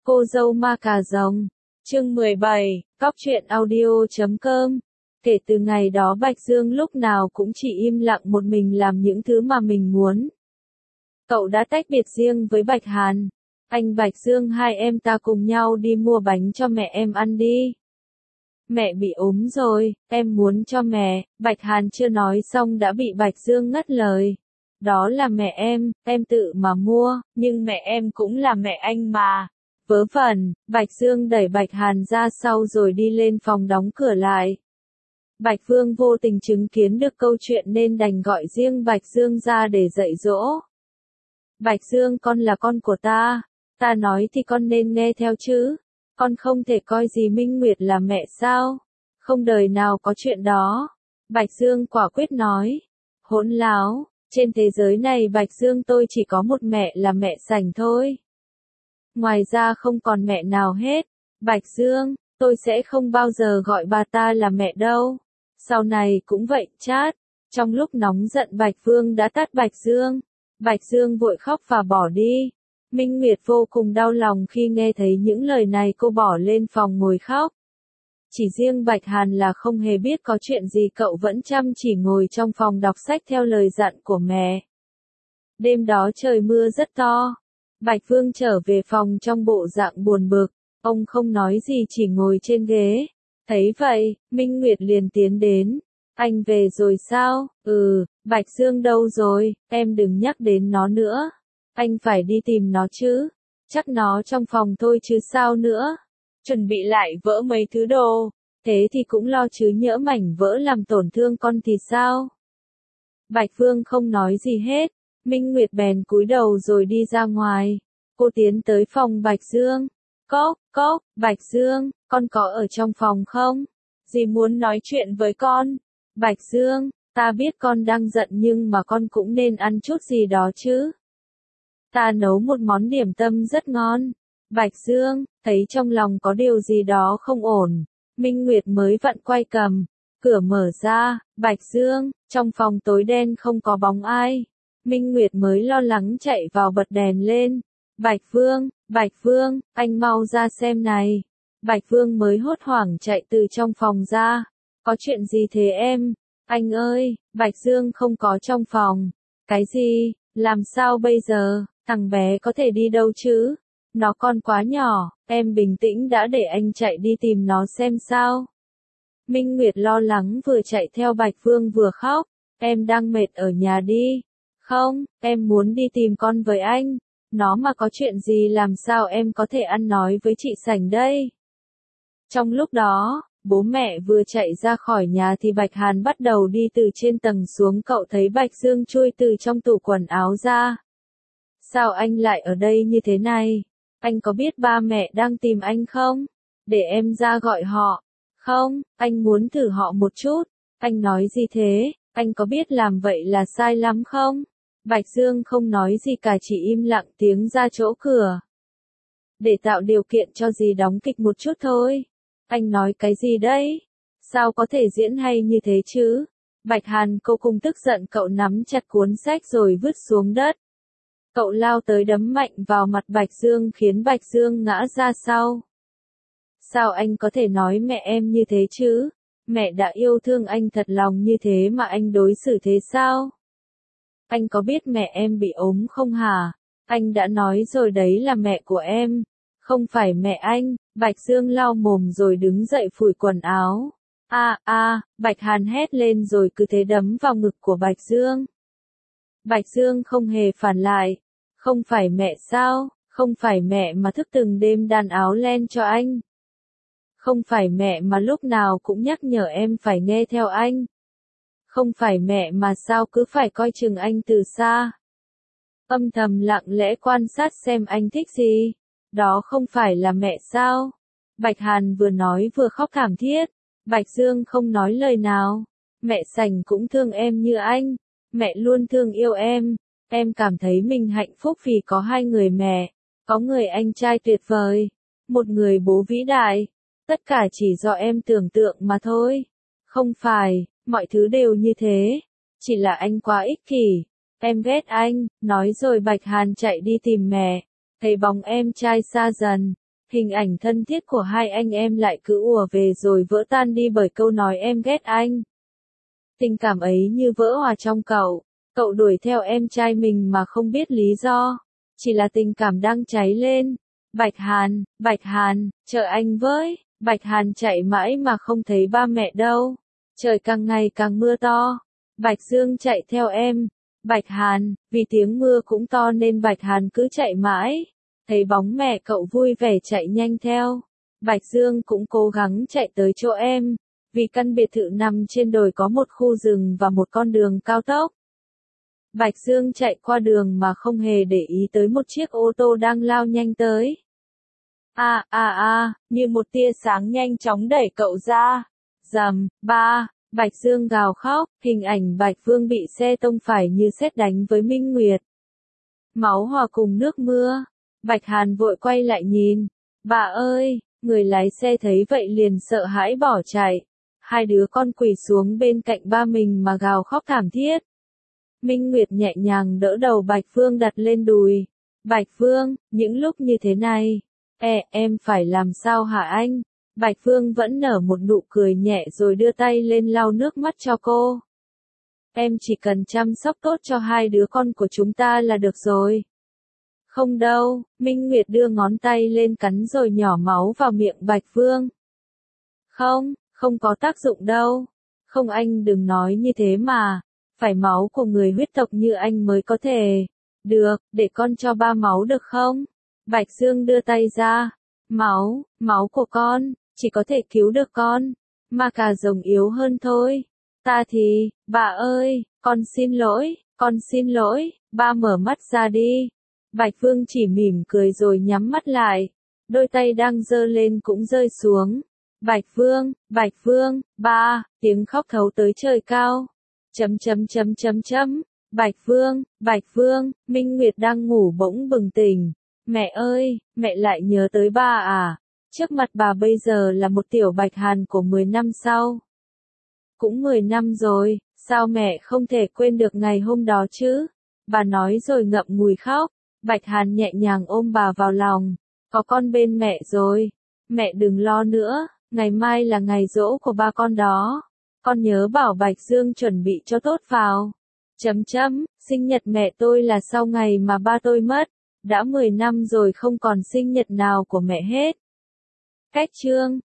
Cô dâu ma cà rồng. Chương 17, Cóc truyện audio.com. Kể từ ngày đó Bạch Dương lúc nào cũng chỉ im lặng một mình làm những thứ mà mình muốn. Cậu đã tách biệt riêng với Bạch Hàn. Anh Bạch Dương, hai em ta cùng nhau đi mua bánh cho mẹ em ăn đi. Mẹ bị ốm rồi, em muốn cho mẹ. Bạch Hàn chưa nói xong đã bị Bạch Dương ngắt lời. Đó là mẹ em tự mà mua, nhưng mẹ em cũng là mẹ anh mà. Vớ vẩn, Bạch Dương đẩy Bạch Hàn ra sau rồi đi lên phòng đóng cửa lại. Bạch Vương vô tình chứng kiến được câu chuyện nên đành gọi riêng Bạch Dương ra để dạy dỗ. Bạch Dương, con là con của ta nói thì con nên nghe theo chứ. Con không thể coi dì Minh Nguyệt là mẹ sao? Không đời nào có chuyện đó. Bạch Dương quả quyết nói. Hỗn láo, trên thế giới này Bạch Dương tôi chỉ có một mẹ là mẹ Sảnh thôi. Ngoài ra không còn mẹ nào hết. Bạch Dương, tôi sẽ không bao giờ gọi bà ta là mẹ đâu. Sau này cũng vậy chát. Trong lúc nóng giận Bạch Vương đã tát Bạch Dương. Bạch Dương vội khóc và bỏ đi. Minh Nguyệt vô cùng đau lòng khi nghe thấy những lời này, cô bỏ lên phòng ngồi khóc. Chỉ riêng Bạch Hàn là không hề biết có chuyện gì, cậu vẫn chăm chỉ ngồi trong phòng đọc sách theo lời dặn của mẹ. Đêm đó trời mưa rất to. Bạch Vương trở về phòng trong bộ dạng buồn bực, ông không nói gì chỉ ngồi trên ghế. Thấy vậy, Minh Nguyệt liền tiến đến. Anh về rồi sao? Bạch Dương đâu rồi? Em đừng nhắc đến nó nữa. Anh phải đi tìm nó chứ. Chắc nó trong phòng thôi chứ sao nữa. Chuẩn bị lại vỡ mấy thứ đồ. Thế thì cũng lo chứ, nhỡ mảnh vỡ làm tổn thương con thì sao? Bạch Vương không nói gì hết. Minh Nguyệt bèn cúi đầu rồi đi ra ngoài. Cô tiến tới phòng Bạch Dương. Cóc, Bạch Dương, con có ở trong phòng không? Dì muốn nói chuyện với con. Bạch Dương, ta biết con đang giận nhưng mà con cũng nên ăn chút gì đó chứ. Ta nấu một món điểm tâm rất ngon. Bạch Dương, thấy trong lòng có điều gì đó không ổn. Minh Nguyệt mới vặn quay cầm. Cửa mở ra, Bạch Dương, trong phòng tối đen không có bóng ai. Minh Nguyệt mới lo lắng chạy vào bật đèn lên. Bạch Vương, anh mau ra xem này. Bạch Vương mới hốt hoảng chạy từ trong phòng ra. Có chuyện gì thế em? Anh ơi, Bạch Dương không có trong phòng. Cái gì? Làm sao bây giờ? Thằng bé có thể đi đâu chứ? Nó còn quá nhỏ, em bình tĩnh đã, để anh chạy đi tìm nó xem sao. Minh Nguyệt lo lắng vừa chạy theo Bạch Vương vừa khóc. Em đang mệt ở nhà đi. Không, em muốn đi tìm con với anh. Nó mà có chuyện gì làm sao em có thể ăn nói với chị Sảnh đây? Trong lúc đó, bố mẹ vừa chạy ra khỏi nhà thì Bạch Hàn bắt đầu đi từ trên tầng xuống. Cậu thấy Bạch Dương chui từ trong tủ quần áo ra. Sao anh lại ở đây như thế này? Anh có biết ba mẹ đang tìm anh không? Để em ra gọi họ. Không, anh muốn thử họ một chút. Anh nói gì thế? Anh có biết làm vậy là sai lắm không? Bạch Dương không nói gì cả, chỉ im lặng tiến ra chỗ cửa. Để tạo điều kiện cho dì đóng kịch một chút thôi. Anh nói cái gì đấy? Sao có thể diễn hay như thế chứ? Bạch Hàn cô cùng tức giận, cậu nắm chặt cuốn sách rồi vứt xuống đất. Cậu lao tới đấm mạnh vào mặt Bạch Dương khiến Bạch Dương ngã ra sau. Sao anh có thể nói mẹ em như thế chứ? Mẹ đã yêu thương anh thật lòng như thế mà anh đối xử thế sao? Anh có biết mẹ em bị ốm không hả? Anh đã nói rồi đấy, là mẹ của em, không phải mẹ anh. Bạch Dương lau mồm rồi đứng dậy phủi quần áo. Bạch Hàn hét lên rồi cứ thế đấm vào ngực của Bạch Dương. Bạch Dương không hề phản lại. Không phải mẹ sao? Không phải mẹ mà thức từng đêm đan áo len cho anh. Không phải mẹ mà lúc nào cũng nhắc nhở em phải nghe theo anh. Không phải mẹ mà sao cứ phải coi chừng anh từ xa. Âm thầm lặng lẽ quan sát xem anh thích gì. Đó không phải là mẹ sao? Bạch Hàn vừa nói vừa khóc thảm thiết. Bạch Dương không nói lời nào. Mẹ Sảnh cũng thương em như anh. Mẹ luôn thương yêu em. Em cảm thấy mình hạnh phúc vì có hai người mẹ. Có người anh trai tuyệt vời. Một người bố vĩ đại. Tất cả chỉ do em tưởng tượng mà thôi. Không phải, mọi thứ đều như thế. Chỉ là anh quá ích kỷ. Em ghét anh. Nói rồi Bạch Hàn chạy đi tìm mẹ. Thấy bóng em trai xa dần. Hình ảnh thân thiết của hai anh em lại cứ ùa về rồi vỡ tan đi bởi câu nói em ghét anh. Tình cảm ấy như vỡ òa trong cậu. Cậu đuổi theo em trai mình mà không biết lý do. Chỉ là tình cảm đang cháy lên. Bạch Hàn, chờ anh với. Bạch Hàn chạy mãi mà không thấy ba mẹ đâu. Trời càng ngày càng mưa to. Bạch Dương chạy theo em. Bạch Hàn, vì tiếng mưa cũng to nên Bạch Hàn cứ chạy mãi. Thấy bóng mẹ cậu vui vẻ chạy nhanh theo. Bạch Dương cũng cố gắng chạy tới chỗ em. Vì căn biệt thự nằm trên đồi có một khu rừng và một con đường cao tốc. Bạch Dương chạy qua đường mà không hề để ý tới một chiếc ô tô đang lao nhanh tới. Như một tia sáng nhanh chóng đẩy cậu ra. Rầm, Bạch Dương gào khóc, hình ảnh Bạch Vương bị xe tông phải như sét đánh với Minh Nguyệt. Máu hòa cùng nước mưa. Bạch Hàn vội quay lại nhìn. Bà ơi, người lái xe thấy vậy liền sợ hãi bỏ chạy. Hai đứa con quỳ xuống bên cạnh ba mình mà gào khóc thảm thiết. Minh Nguyệt nhẹ nhàng đỡ đầu Bạch Vương đặt lên đùi. Bạch Vương, những lúc như thế này, em phải làm sao hả anh? Bạch Vương vẫn nở một nụ cười nhẹ rồi đưa tay lên lau nước mắt cho cô. Em chỉ cần chăm sóc tốt cho hai đứa con của chúng ta là được rồi. Không đâu, Minh Nguyệt đưa ngón tay lên cắn rồi nhỏ máu vào miệng Bạch Vương. Không có tác dụng đâu. Không, anh đừng nói như thế mà. Phải máu của người huyết tộc như anh mới có thể. Được, để con cho ba máu được không? Bạch Dương đưa tay ra. Máu của con, chỉ có thể cứu được con. Mà cả rồng yếu hơn thôi. Ta thì, bà ơi, con xin lỗi, ba mở mắt ra đi. Bạch Vương chỉ mỉm cười rồi nhắm mắt lại. Đôi tay đang giơ lên cũng rơi xuống. Bạch Vương, ba, tiếng khóc thấu tới trời cao. Bạch Vương, Minh Nguyệt đang ngủ bỗng bừng tỉnh. Mẹ ơi, mẹ lại nhớ tới ba à? Trước mặt bà bây giờ là một tiểu Bạch Hàn của 10 năm sau. Cũng 10 năm rồi, sao mẹ không thể quên được ngày hôm đó chứ? Bà nói rồi ngậm ngùi khóc. Bạch Hàn nhẹ nhàng ôm bà vào lòng. Có con bên mẹ rồi. Mẹ đừng lo nữa, ngày mai là ngày giỗ của ba con đó. Con nhớ bảo Bạch Dương chuẩn bị cho tốt vào. Sinh nhật mẹ tôi là sau ngày mà ba tôi mất. Đã 10 năm rồi không còn sinh nhật nào của mẹ hết. Cách chương